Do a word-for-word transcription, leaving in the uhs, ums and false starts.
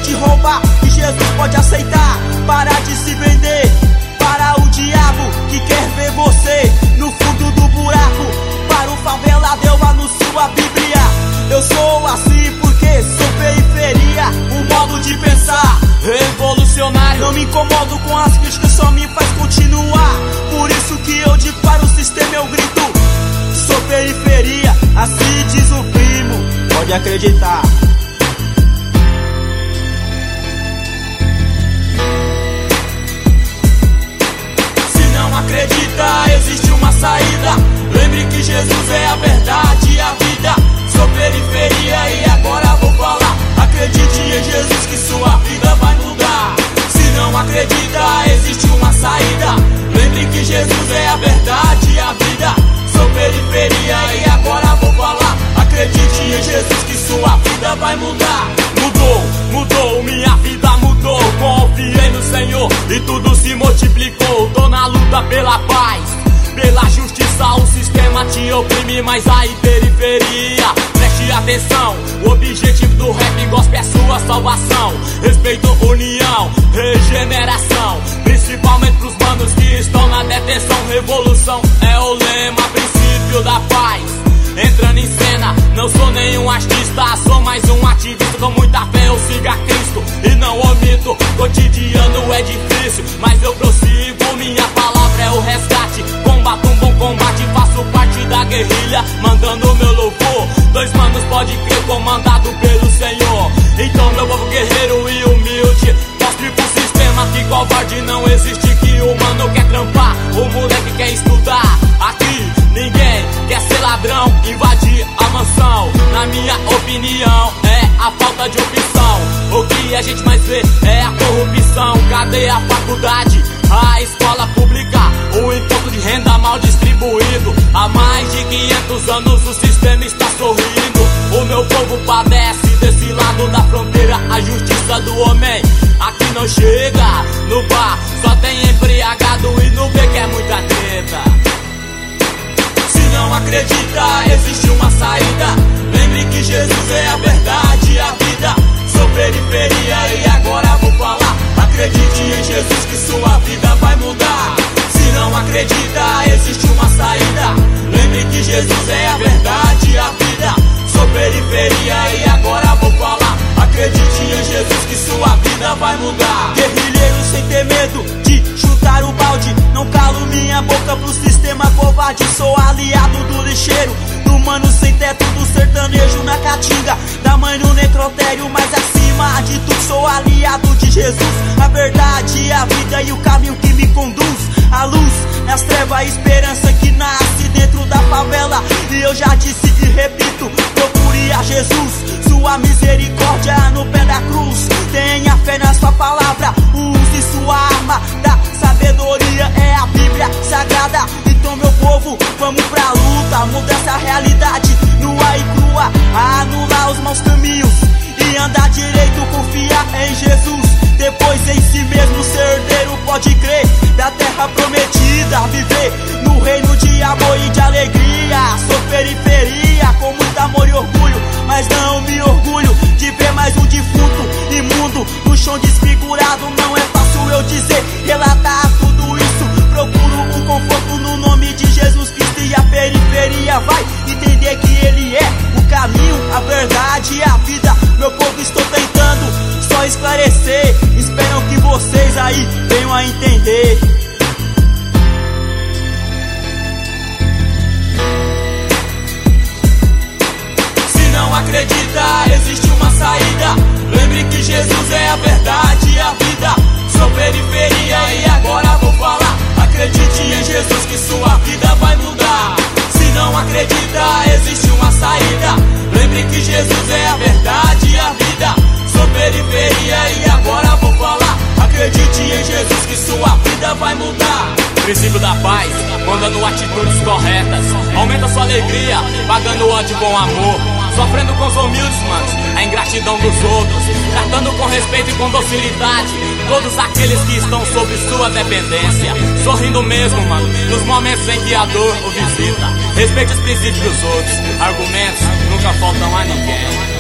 de roubar que Jesus pode aceitar. Para de se vender para o diabo que quer ver você no fundo do buraco. Para o favelado eu anuncio a Bíblia. Eu sou assim porque sou periferia. Um modo de pensar revolucionário. Não me incomodo com as críticas, só me faz continuar. Por isso que eu digo para o sistema eu grito: sou periferia, assim diz o primo. Pode acreditar. Se não acredita, existe uma saída. Lembre que Jesus é a verdade e a vida. Sou periferia e agora vou falar. Acredite em Jesus que sua vida vai mudar. Se não acredita, existe uma saída. Lembre que Jesus é a verdade e a vida. Sou periferia e agora vou falar. Acredite em Jesus que sua vida vai mudar. Mudou, mudou, minha vida mudou. Confiei no Senhor e tudo se multiplicou. Tô na luta pela paz, pela justiça. O sistema te oprime, mas aí periferia, preste atenção. O objetivo do rap gospel é sua salvação. Respeito, união, regeneração. Principalmente pros manos que estão na detenção. Revolução é o lema, princípio da paz entrando em cena. Não sou nenhum artista, sou mais um ativista. Com muita fé eu sigo a Cristo e não omito. Cotidiano é difícil, mas eu prossigo. Minha palavra é o resgate. Combato um bom combate, faço parte da guerrilha, mandando meu louvor. Dois manos pode crer, comandado pelo Senhor. Então meu povo guerreiro e humilde, mostre pro sistema que covarde não existe. Que o mano quer trampar, o moleque quer estudar. Aqui ninguém quer ser ladrão, invadir a mansão. Na minha opinião é a falta de opção. O que a gente mais vê é a corrupção. Cadê a faculdade, a escola pública, o imposto de renda mal distribuído? Há mais de quinhentos anos o sistema está sorrindo. O meu povo padece desse lado da fronteira. A justiça do homem aqui não chega. No bar só tem embriagado e no beco é muita treta. Se não acredita, existe uma saída. Lembre que Jesus é a verdade e a vida. Sou periferia e agora vou falar. Acredite em Jesus que sua vida vai mudar. Se não acredita, existe uma saída. Lembre que Jesus é a verdade e a vida. Sou periferia e agora vou falar. Acredite em Jesus que sua vida vai mudar. Guerrilheiro sem ter medo de chutar o balde. Não calo minha boca pro sistema covarde. Sou aliado do lixeiro, do mano sem teto, do sertanejo na caatinga, da mãe no necrotério. Mas acima de tudo sou aliado de Jesus. A verdade, a vida e o caminho que me conduz. A luz nas trevas, a esperança que nasce dentro da favela. E eu já disse e repito, procure a Jesus, sua misericórdia no pé da cruz. Tenha fé na sua palavra, use sua arma da sabedoria, é a Bíblia Sagrada. Então meu povo, vamos pra luta, muda essa realidade nua e crua, anular os maus caminhos e andar direito, confiar em Jesus. Depois em si mesmo ser herdeiro, pode crer, da terra prometida, viver no reino de amor e de alegria. Sou periferia com muito amor e orgulho, mas não me orgulho de ver mais um defunto imundo no chão desfigurado. Não é fácil eu dizer, relatar tudo isso. Procuro um conforto no nome de Jesus Cristo e a periferia vai entender que Ele é o caminho, a verdade e a vida. Meu povo, estou tentando só esclarecer. Espero que vocês aí venham a entender. Se não acredita, existe uma saída. Lembre que Jesus é a verdade e a vida. Sou periferia e agora vou falar. Acredite em Jesus que sua vida vai mudar. Se não acredita, existe uma saída. Lembre que Jesus é a verdade e a vida. Sou periferia e agora vou falar. Acredite em Jesus que sua vida vai mudar. Princípio da paz, mandando atitudes corretas. Aumenta sua alegria, pagando ódio com amor. Sofrendo com os humildes, manos, a ingratidão dos outros. Tratando com respeito e com docilidade todos aqueles que estão sob sua dependência. Sorrindo mesmo, mano, nos momentos em que a dor o visita. Respeite os princípios dos outros. Argumentos nunca faltam a ninguém.